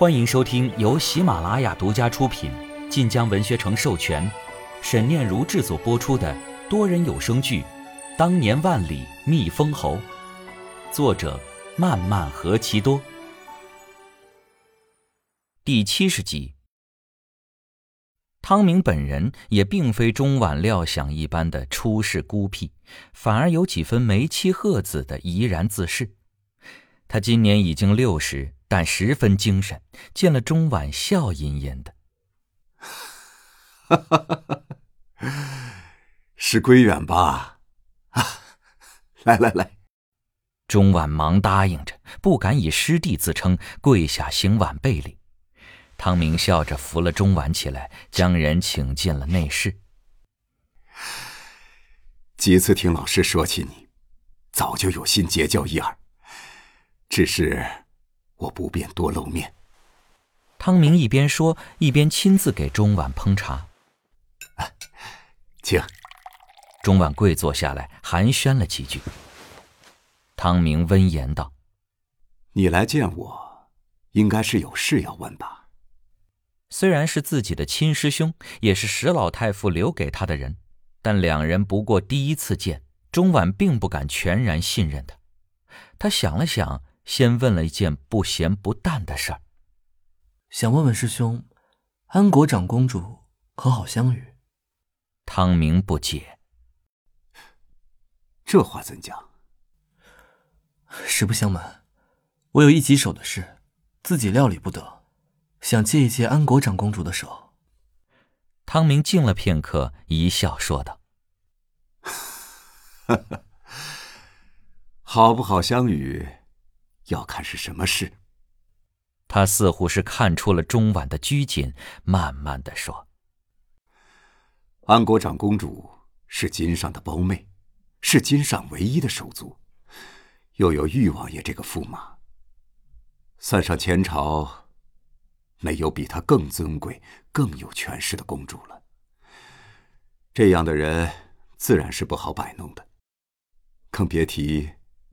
欢迎收听由喜马拉雅独家出品、晋江文学城授权、沈念如制作播出的多人有声剧《当年万里觅封侯》，作者漫漫何其多。第70集。汤明本人也并非钟婉料想一般的出世孤僻，反而有几分梅妻鹤子的怡然自适。他今年已经60，但十分精神，见了钟婉笑吟吟的。 是归远吧？来。 钟婉忙答应着，不敢以师弟自称，跪下行晚辈礼。汤明笑着扶了钟婉起来，将人请进了内室。 几次听老师说起你，早就有心结交一二，只是我不便多露面。 汤明一边说，一边亲自给钟婉烹茶。 请。 钟婉跪坐下来，寒暄了几句。汤明温言道： 你来见我，应该是有事要问吧？ 虽然是自己的亲师兄，也是石老太傅留给他的人，但两人不过第一次见，钟婉并不敢全然信任他。他想了想，先问了一件不咸不淡的事儿。 想问问师兄，安国长公主可好相与？ 汤明不解。 这话怎讲？ 实不相瞒，我有一棘手的事，自己料理不得，想借一借安国长公主的手。 汤明静了片刻，一笑说道： 好不好相与，要看是什么事。 他似乎是看出了钟婉的拘谨，慢慢地说： 安国长公主是金上的胞妹，是金上唯一的手足，又有玉王爷这个驸马，算上前朝，没有比她更尊贵、更有权势的公主了。这样的人自然是不好摆弄的，更别提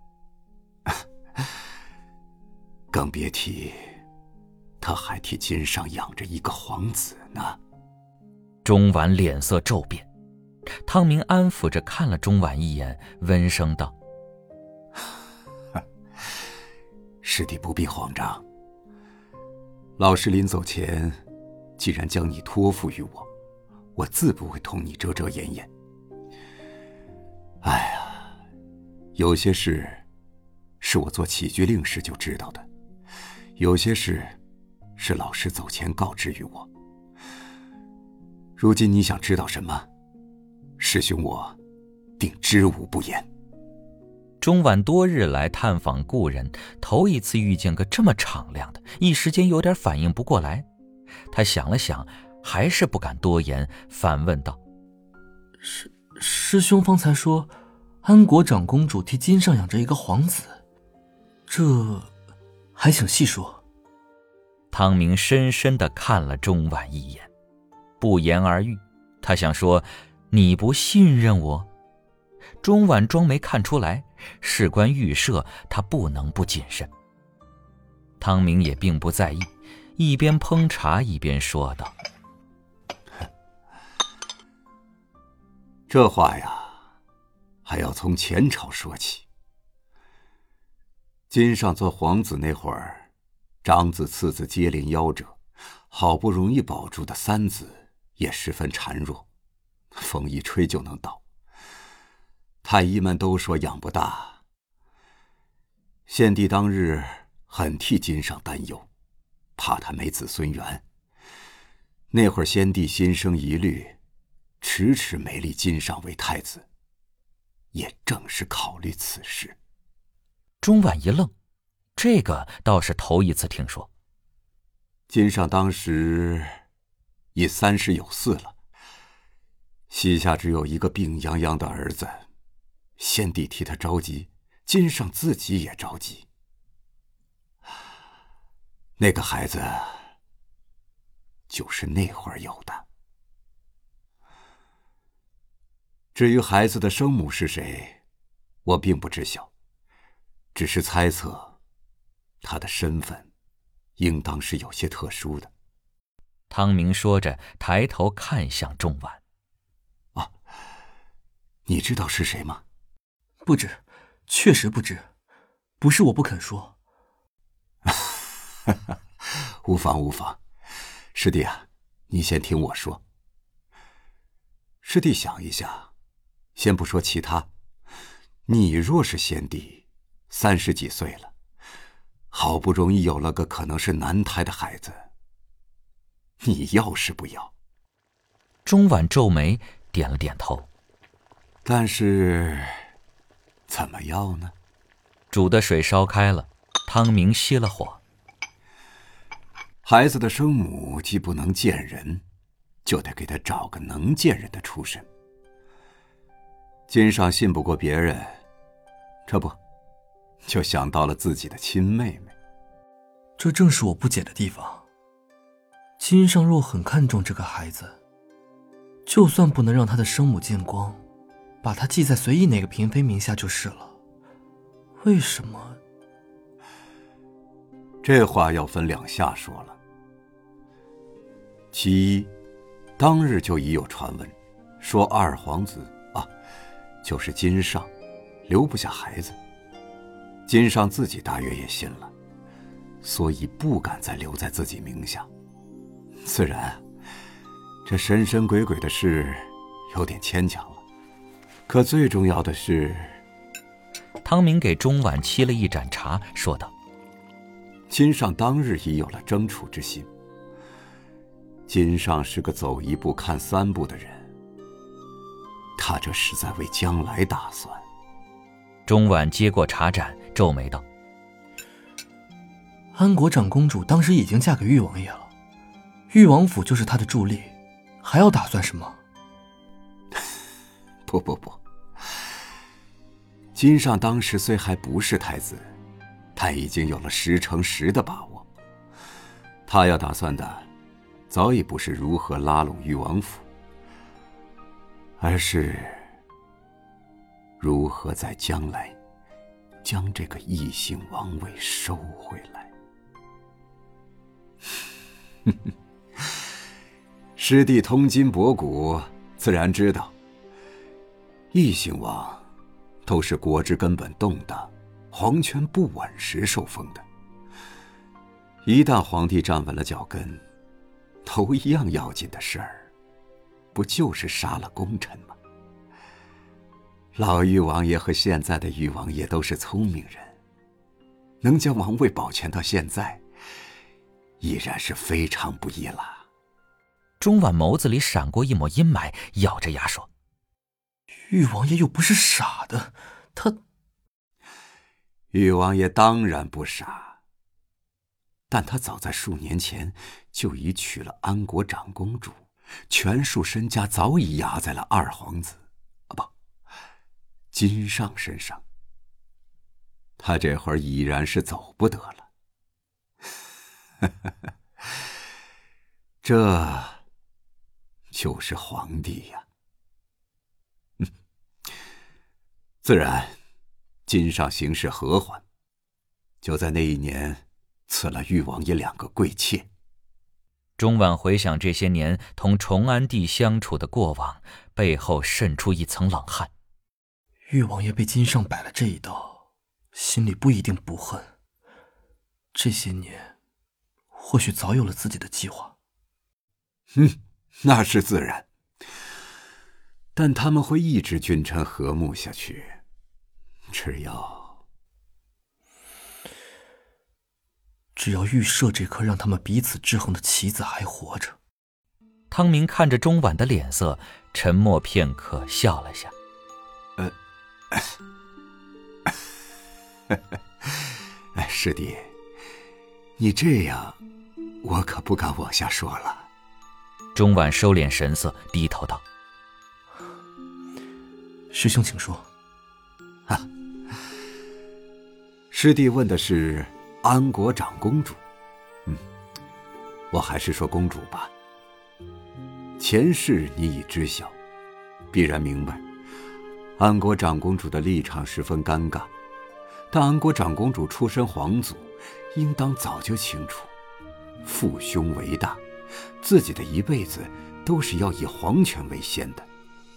他还替金上养着一个皇子呢。 钟婉脸色骤变，汤明安抚着看了钟婉一眼，温声道： 师弟不必慌张，老师临走前既然将你托付于我，我自不会同你遮遮掩掩。哎呀，有些事是我做起居令时就知道的，有些事是老师走前告知于我。如今你想知道什么，师兄我定知无不言。 钟婉多日来探访故人，头一次遇见个这么敞亮的，一时间有点反应不过来。他想了想，还是不敢多言，反问道： 师兄方才说安国长公主替金上养着一个皇子，这还请细说。 汤明深深地看了钟婉一眼，不言而喻。他想说：你不信任我？钟婉装没看出来，事关预设，他不能不谨慎。汤明也并不在意，一边烹茶一边说道： 这话呀，还要从前朝说起。金上做皇子那会儿，长子次子接连夭折，好不容易保住的三子也十分孱弱，风一吹就能倒。太医们都说养不大。献帝当日很替金上担忧，怕他没子孙缘。那会儿先帝心生疑虑，迟迟没立金上为太子，也正是考虑此事。 钟婉一愣，这个倒是头一次听说。 金上当时已30有4了，膝下只有一个病殃殃的儿子，先帝替他着急，金上自己也着急。那个孩子就是那会儿有的。至于孩子的生母是谁，我并不知晓，只是猜测他的身份应当是有些特殊的。 汤明说着，抬头看向钟婉。 你知道是谁吗？ 不知，确实不知，不是我不肯说。 无妨无妨，师弟啊，你先听我说。师弟想一下，先不说其他，你若是先帝，30几岁了，好不容易有了个可能是男胎的孩子，你要是不要？ 钟婉皱眉，点了点头。 但是怎么要呢？ 煮的水烧开了，汤明熄了火。 孩子的生母既不能见人，就得给他找个能见人的出身。金上信不过别人，这不就想到了自己的亲妹妹。 这正是我不解的地方。金上若很看重这个孩子，就算不能让他的生母见光，把他记在随意哪个嫔妃名下就是了。为什么？ 这话要分2下说了。其一，当日就已有传闻，说二皇子就是金上，留不下孩子。金上自己大约也信了，所以不敢再留在自己名下。自然，这神神鬼鬼的事有点牵强了。可最重要的是， 汤明给钟婉沏了一盏茶，说道： 金上当日已有了争储之心。金上是个走一步看3步的人，他这是在为将来打算。 钟婉接过茶盏，皱眉道： 安国长公主当时已经嫁给裕王爷了，裕王府就是她的助力，还要打算什么？ 不，金上当时虽还不是太子，但已经有了10成10的把握。他要打算的早已不是如何拉拢裕王府，而是如何在将来将这个异姓王位收回来。师弟通今博古，自然知道异姓王都是国之根本动荡，皇权不稳时受封的。一旦皇帝站稳了脚跟，头一样要紧的事儿，不就是杀了功臣吗？老裕王爷和现在的裕王爷都是聪明人，能将王位保全到现在，已然是非常不易了。 钟婉眸子里闪过一抹阴霾，咬着牙说： 裕王爷又不是傻的，他…… 裕王爷当然不傻，但他早在数年前就已娶了安国长公主，全数身家早已压在了二皇子金上身上。他这会儿已然是走不得了。这就是皇帝呀。自然金上行事和缓，就在那一年赐了裕王爷2个贵妾。 钟婉回想这些年同崇安帝相处的过往，背后渗出一层冷汗。 裕王爷被金上摆了这一刀，心里不一定不恨。这些年或许早有了自己的计划。 那是自然，但他们会一直君臣和睦下去， 只要预设这颗让他们彼此制衡的棋子还活着。 汤明看着钟婉的脸色，沉默片刻，笑了下。 师弟，你这样我可不敢往下说了。 钟婉收敛神色，低头道： 师兄请说。 师弟问的是安国长公主，我还是说公主吧。前世你已知晓，必然明白安国长公主的立场十分尴尬，但安国长公主出身皇族，应当早就清楚父兄为大，自己的一辈子都是要以皇权为先的。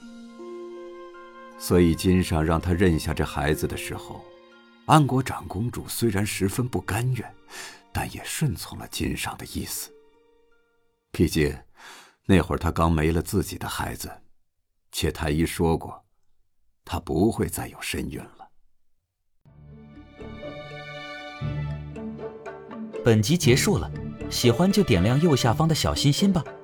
所以金上让他认下这孩子的时候，安国长公主虽然十分不甘愿，但也顺从了金上的意思。毕竟那会儿他刚没了自己的孩子，且太医说过，他不会再有身孕了。 本集结束了，喜欢就点亮右下方的小心心吧。